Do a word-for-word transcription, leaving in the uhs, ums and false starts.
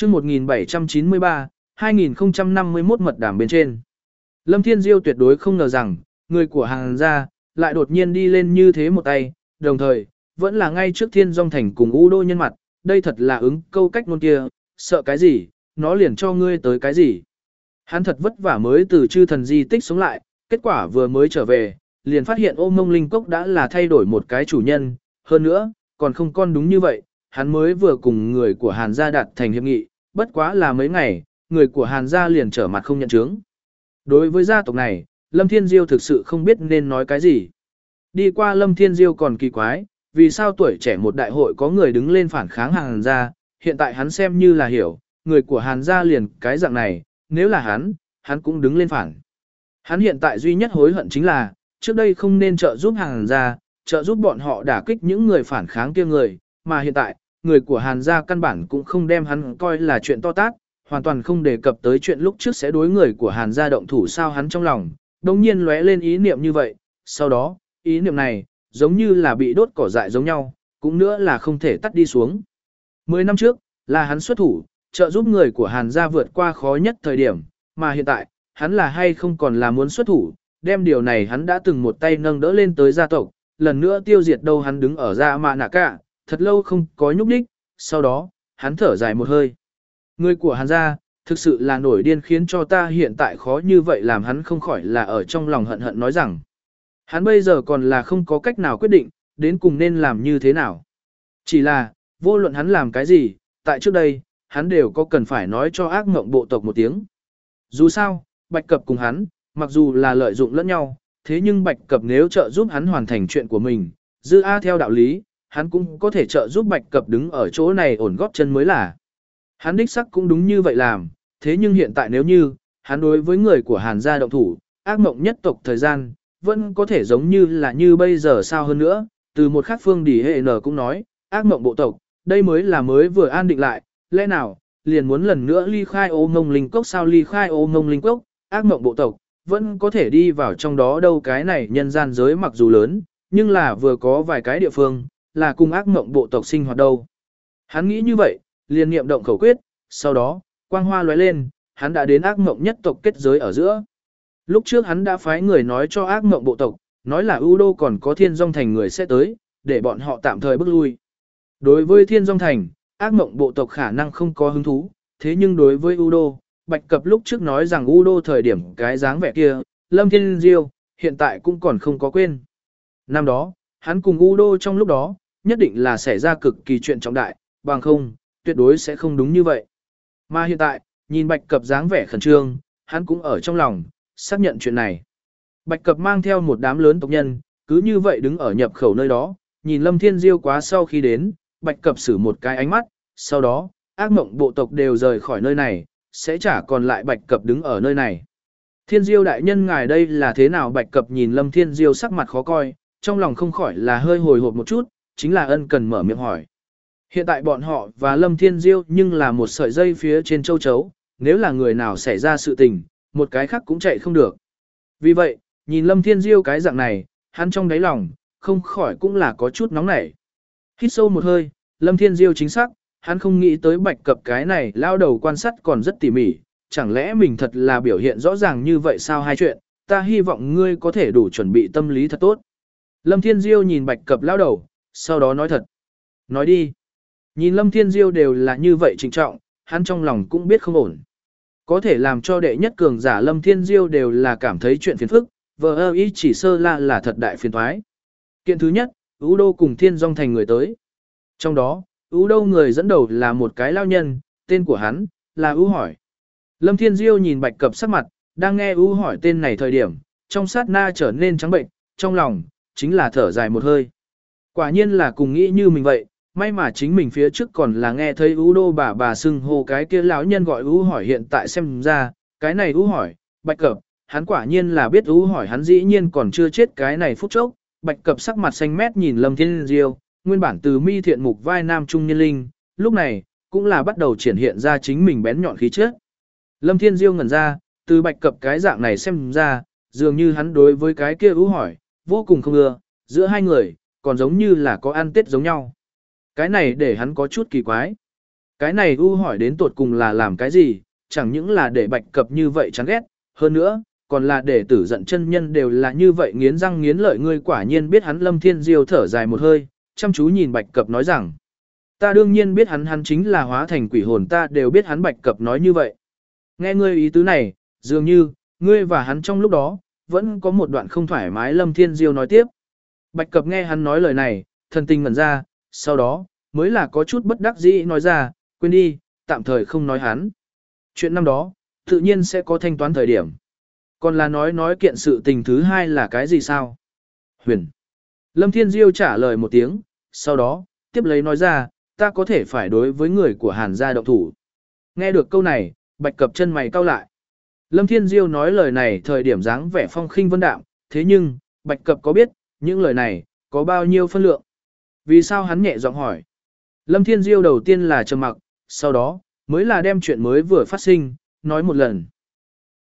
chương một nghìn bảy trăm chín mươi ba, hai nghìn không trăm năm mươi mốt mật đàm bên trên. Lâm Thiên Diêu tuyệt đối không ngờ rằng, người của Hàn gia lại đột nhiên đi lên như thế một tay, đồng thời, vẫn là ngay trước Thiên Dung Thành cùng U Đô nhân mặt, đây thật là ứng câu cách ngôn kia, sợ cái gì, nó liền cho ngươi tới cái gì. Hắn thật vất vả mới từ chư thần di tích sống lại, kết quả vừa mới trở về, liền phát hiện Ô Mông Linh Cốc đã là thay đổi một cái chủ nhân, hơn nữa, còn không con đúng như vậy, hắn mới vừa cùng người của Hàn gia đạt thành hiệp nghị, bất quá là mấy ngày, người của Hàn gia liền trở mặt không nhận chứng. Đối với gia tộc này, Lâm Thiên Diêu thực sự không biết nên nói cái gì. Đi qua Lâm Thiên Diêu còn kỳ quái, vì sao tuổi trẻ một đại hội có người đứng lên phản kháng Hàn gia, hiện tại hắn xem như là hiểu, người của Hàn gia liền cái dạng này, nếu là hắn, hắn cũng đứng lên phản. Hắn hiện tại duy nhất hối hận chính là, trước đây không nên trợ giúp Hàn gia, trợ giúp bọn họ đả kích những người phản kháng kia người, mà hiện tại, người của Hàn gia căn bản cũng không đem hắn coi là chuyện to tát, hoàn toàn không đề cập tới chuyện lúc trước sẽ đối người của Hàn gia động thủ sao hắn trong lòng, đồng nhiên lóe lên ý niệm như vậy, sau đó, ý niệm này, giống như là bị đốt cỏ dại giống nhau, cũng nữa là không thể tắt đi xuống. Mười năm trước, là hắn xuất thủ, trợ giúp người của Hàn gia vượt qua khó nhất thời điểm, mà hiện tại, hắn là hay không còn là muốn xuất thủ, đem điều này hắn đã từng một tay nâng đỡ lên tới gia tộc, lần nữa tiêu diệt đâu hắn đứng ở ra mà nạ cả, thật lâu không có nhúc nhích, sau đó, hắn thở dài một hơi. Người của Hàn gia, thực sự là nổi điên khiến cho ta hiện tại khó như vậy làm hắn không khỏi là ở trong lòng hận hận nói rằng. Hắn bây giờ còn là không có cách nào quyết định, đến cùng nên làm như thế nào. Chỉ là, vô luận hắn làm cái gì, tại trước đây, hắn đều có cần phải nói cho ác mộng bộ tộc một tiếng. Dù sao, Bạch Cập cùng hắn, mặc dù là lợi dụng lẫn nhau, thế nhưng Bạch Cập nếu trợ giúp hắn hoàn thành chuyện của mình, dư A theo đạo lý, hắn cũng có thể trợ giúp Bạch Cập đứng ở chỗ này ổn góp chân mới là. Hắn đích sắc cũng đúng như vậy làm, thế nhưng hiện tại nếu như, hắn đối với người của Hàn gia động thủ, ác mộng nhất tộc thời gian, vẫn có thể giống như là như bây giờ sao hơn nữa, từ một khác phương đỉ hệ nở cũng nói, ác mộng bộ tộc, đây mới là mới vừa an định lại, lẽ nào, liền muốn lần nữa ly khai Ô Mông Linh Cốc sao ly khai Ô Mông Linh Cốc, ác mộng bộ tộc, vẫn có thể đi vào trong đó đâu cái này nhân gian giới mặc dù lớn, nhưng là vừa có vài cái địa phương, là cùng ác mộng bộ tộc sinh hoạt đâu. Hắn nghĩ như vậy, liền niệm động khẩu quyết, sau đó, quang hoa lóe lên, hắn đã đến ác mộng nhất tộc kết giới ở giữa. Lúc trước hắn đã phái người nói cho ác mộng bộ tộc, nói là U Đô còn có Thiên Dung Thành người sẽ tới, để bọn họ tạm thời bước lui. Đối với Thiên Dung Thành, ác mộng bộ tộc khả năng không có hứng thú, thế nhưng đối với U Đô, Bạch Cập lúc trước nói rằng U Đô thời điểm cái dáng vẻ kia, Lâm Thiên Diêu, hiện tại cũng còn không có quên. Năm đó, hắn cùng U Đô trong lúc đó, nhất định là xảy ra cực kỳ chuyện trọng đại, bằng không, tuyệt đối sẽ không đúng như vậy. Mà hiện tại, nhìn Bạch Cập dáng vẻ khẩn trương, hắn cũng ở trong lòng, xác nhận chuyện này. Bạch Cập mang theo một đám lớn tộc nhân, cứ như vậy đứng ở nhập khẩu nơi đó, nhìn Lâm Thiên Diêu quá sau khi đến, Bạch Cập xử một cái ánh mắt, sau đó, ác mộng bộ tộc đều rời khỏi nơi này, sẽ chả còn lại Bạch Cập đứng ở nơi này. Thiên Diêu đại nhân ngài đây là thế nào Bạch Cập nhìn Lâm Thiên Diêu sắc mặt khó coi, trong lòng không khỏi là hơi hồi hộp một chút, chính là ân cần mở miệng hỏi. Hiện tại bọn họ và Lâm Thiên Diêu nhưng là một sợi dây phía trên châu chấu, nếu là người nào xảy ra sự tình, một cái khác cũng chạy không được. Vì vậy, nhìn Lâm Thiên Diêu cái dạng này, hắn trong đáy lòng, không khỏi cũng là có chút nóng nảy. Hít sâu một hơi, Lâm Thiên Diêu chính xác, hắn không nghĩ tới Bạch Cập cái này lao đầu quan sát còn rất tỉ mỉ, chẳng lẽ mình thật là biểu hiện rõ ràng như vậy sao hai chuyện, ta hy vọng ngươi có thể đủ chuẩn bị tâm lý thật tốt. Lâm Thiên Diêu nhìn Bạch Cập lao đầu, sau đó nói thật. Nói đi. Nhìn Lâm Thiên Diêu đều là như vậy trịnh trọng, hắn trong lòng cũng biết không ổn. Có thể làm cho đệ nhất cường giả Lâm Thiên Diêu đều là cảm thấy chuyện phiền phức, vờ ơ ý chỉ sơ la là thật đại phiền thoái. Kiện thứ nhất, U Đô cùng Thiên Dung Thành người tới. Trong đó, U Đô người dẫn đầu là một cái lao nhân, tên của hắn, là U Hỏi. Lâm Thiên Diêu nhìn Bạch Cập sắc mặt, đang nghe U Hỏi tên này thời điểm, trong sát na trở nên trắng bệnh, trong lòng, chính là thở dài một hơi. Quả nhiên là cùng nghĩ như mình vậy, may mà chính mình phía trước còn là nghe thấy U Đô bà bà xưng hô cái kia lão nhân gọi U Hỏi hiện tại xem ra, cái này U Hỏi, Bạch Cập, hắn quả nhiên là biết U Hỏi hắn dĩ nhiên còn chưa chết cái này phút chốc, Bạch Cập sắc mặt xanh mét nhìn Lâm Thiên Diêu, nguyên bản từ mi thiện mục vai nam trung niên linh, lúc này, cũng là bắt đầu triển hiện ra chính mình bén nhọn khí chất. Lâm Thiên Diêu ngẩn ra, từ Bạch Cập cái dạng này xem ra, dường như hắn đối với cái kia U Hỏi, vô cùng không ưa, giữa hai người, còn giống như là có ăn tết giống nhau. Cái này để hắn có chút kỳ quái. Cái này U hỏi đến tột cùng là làm cái gì, chẳng những là để Bạch Cập như vậy chán ghét, hơn nữa, còn là để tử giận chân nhân đều là như vậy nghiến răng nghiến lợi. Ngươi quả nhiên biết hắn. Lâm Thiên Diêu thở dài một hơi, chăm chú nhìn Bạch Cập nói rằng, ta đương nhiên biết hắn, hắn chính là hóa thành quỷ hồn, ta đều biết hắn. Bạch Cập nói như vậy. Nghe ngươi ý tứ này, dường như, ngươi và hắn trong lúc đó, vẫn có một đoạn không thoải mái. Lâm Thiên Diêu nói tiếp. Bạch Cập nghe hắn nói lời này, thần tình ngẩn ra, sau đó, mới là có chút bất đắc dĩ nói ra, quên đi, tạm thời không nói hắn. Chuyện năm đó, tự nhiên sẽ có thanh toán thời điểm. Còn là nói nói kiện sự tình thứ hai là cái gì sao? Huyền. Lâm Thiên Diêu trả lời một tiếng, sau đó, tiếp lấy nói ra, ta có thể phải đối với người của Hàn gia động thủ. Nghe được câu này, Bạch Cập chân mày cau lại. Lâm Thiên Diêu nói lời này thời điểm dáng vẻ phong khinh vân đạm, thế nhưng, Bạch Cập có biết, những lời này, có bao nhiêu phân lượng? Vì sao hắn nhẹ giọng hỏi? Lâm Thiên Diêu đầu tiên là trầm mặc, sau đó, mới là đem chuyện mới vừa phát sinh, nói một lần.